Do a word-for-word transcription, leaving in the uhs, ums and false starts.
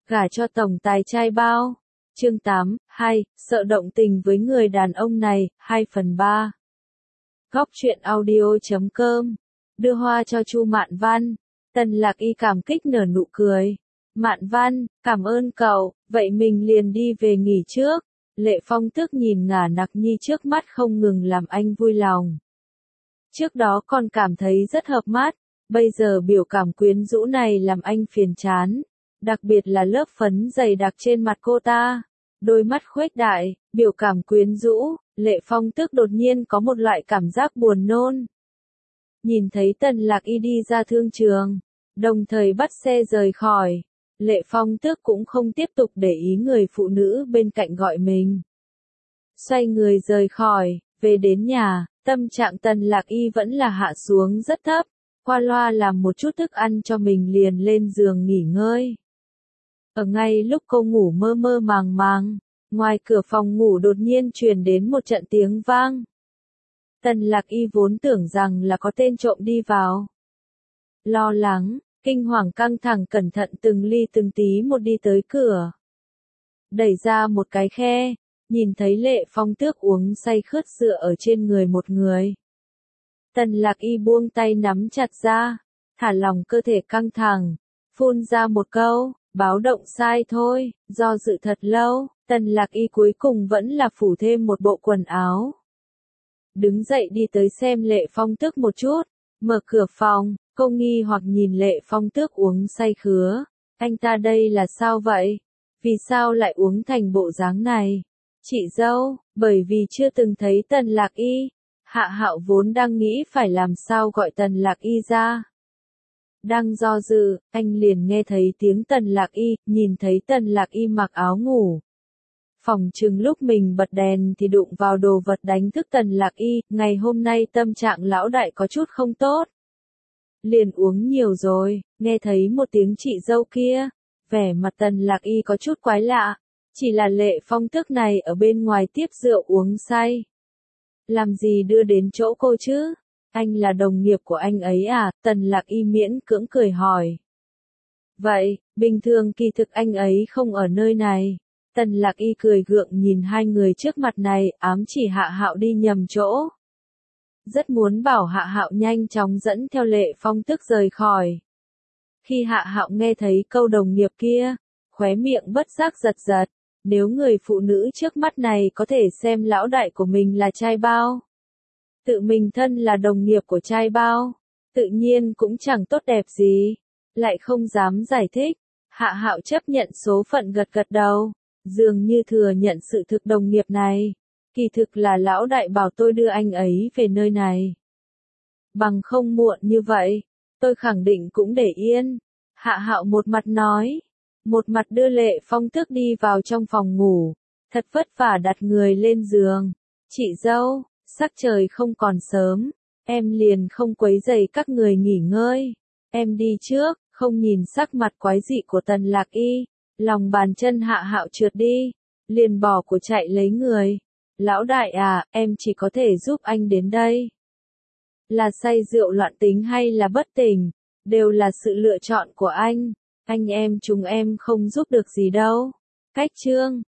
Gả cho tổng tài trai bao. Chương tám, hai, sợ động tình với người đàn ông này, hai phần ba. Góc truyện audio chấm com. Đưa hoa cho Chu Mạn Văn. Tần Lạc Y cảm kích nở nụ cười. Mạn Văn, cảm ơn cậu, vậy mình liền đi về nghỉ trước. Lệ Phong tức nhìn ngả nặc nhi trước mắt không ngừng làm anh vui lòng. Trước đó còn cảm thấy rất hợp mắt, bây giờ biểu cảm quyến rũ này làm anh phiền chán. Đặc biệt là lớp phấn dày đặc trên mặt cô ta. Đôi mắt khuếch đại, biểu cảm quyến rũ, Lệ Phong tức đột nhiên có một loại cảm giác buồn nôn. Nhìn thấy Tần Lạc Y đi ra thương trường, đồng thời bắt xe rời khỏi, Lệ Phong tước cũng không tiếp tục để ý người phụ nữ bên cạnh gọi mình. Xoay người rời khỏi, về đến nhà, tâm trạng Tần Lạc Y vẫn là hạ xuống rất thấp, qua loa làm một chút thức ăn cho mình liền lên giường nghỉ ngơi. Ở ngay lúc cô ngủ mơ mơ màng màng, ngoài cửa phòng ngủ đột nhiên truyền đến một trận tiếng vang. Tần Lạc Y vốn tưởng rằng là có tên trộm đi vào. Lo lắng, kinh hoàng căng thẳng cẩn thận từng ly từng tí một đi tới cửa. Đẩy ra một cái khe, nhìn thấy Lệ Phong tước uống say khướt dựa ở trên người một người. Tần Lạc Y buông tay nắm chặt ra, thả lỏng cơ thể căng thẳng, phun ra một câu, báo động sai thôi, do dự thật lâu, Tần Lạc Y cuối cùng vẫn là phủ thêm một bộ quần áo. Đứng dậy đi tới xem Lệ Phong tước một chút, mở cửa phòng, cô nghi hoặc nhìn Lệ Phong tước uống say khứa, anh ta đây là sao vậy? Vì sao lại uống thành bộ dáng này? Chị dâu, bởi vì chưa từng thấy Tần Lạc Y, Hạ Hạo vốn đang nghĩ phải làm sao gọi Tần Lạc Y ra. Đang do dự, anh liền nghe thấy tiếng Tần Lạc Y, nhìn thấy Tần Lạc Y mặc áo ngủ. Phòng chừng lúc mình bật đèn thì đụng vào đồ vật đánh thức Tần Lạc Y, ngày hôm nay tâm trạng lão đại có chút không tốt. Liền uống nhiều rồi, nghe thấy một tiếng chị dâu kia, vẻ mặt Tần Lạc Y có chút quái lạ, chỉ là Lệ Phong tước này ở bên ngoài tiếp rượu uống say. Làm gì đưa đến chỗ cô chứ? Anh là đồng nghiệp của anh ấy à? Tần Lạc Y miễn cưỡng cười hỏi. Vậy, bình thường kỳ thực anh ấy không ở nơi này. Tần Lạc Y cười gượng nhìn hai người trước mặt này, ám chỉ Hạ Hạo đi nhầm chỗ. Rất muốn bảo Hạ Hạo nhanh chóng dẫn theo Lệ Phong tước rời khỏi. Khi Hạ Hạo nghe thấy câu đồng nghiệp kia, khóe miệng bất giác giật giật. Nếu người phụ nữ trước mắt này có thể xem lão đại của mình là trai bao. Tự mình thân là đồng nghiệp của trai bao, tự nhiên cũng chẳng tốt đẹp gì, lại không dám giải thích. Hạ Hạo chấp nhận số phận gật gật đầu, dường như thừa nhận sự thực đồng nghiệp này. Kỳ thực là lão đại bảo tôi đưa anh ấy về nơi này. Bằng không muộn như vậy, tôi khẳng định cũng để yên. Hạ Hạo một mặt nói, một mặt đưa Lệ Phong tước đi vào trong phòng ngủ, thật vất vả đặt người lên giường. Chị dâu, sắc trời không còn sớm, em liền không quấy rầy các người nghỉ ngơi. Em đi trước, không nhìn sắc mặt quái dị của Tần Lạc Y, lòng bàn chân Hạ Hạo trượt đi, liền bỏ của chạy lấy người. Lão đại à, em chỉ có thể giúp anh đến đây. Là say rượu loạn tính hay là bất tỉnh, đều là sự lựa chọn của anh. Anh em chúng em không giúp được gì đâu. Cách chương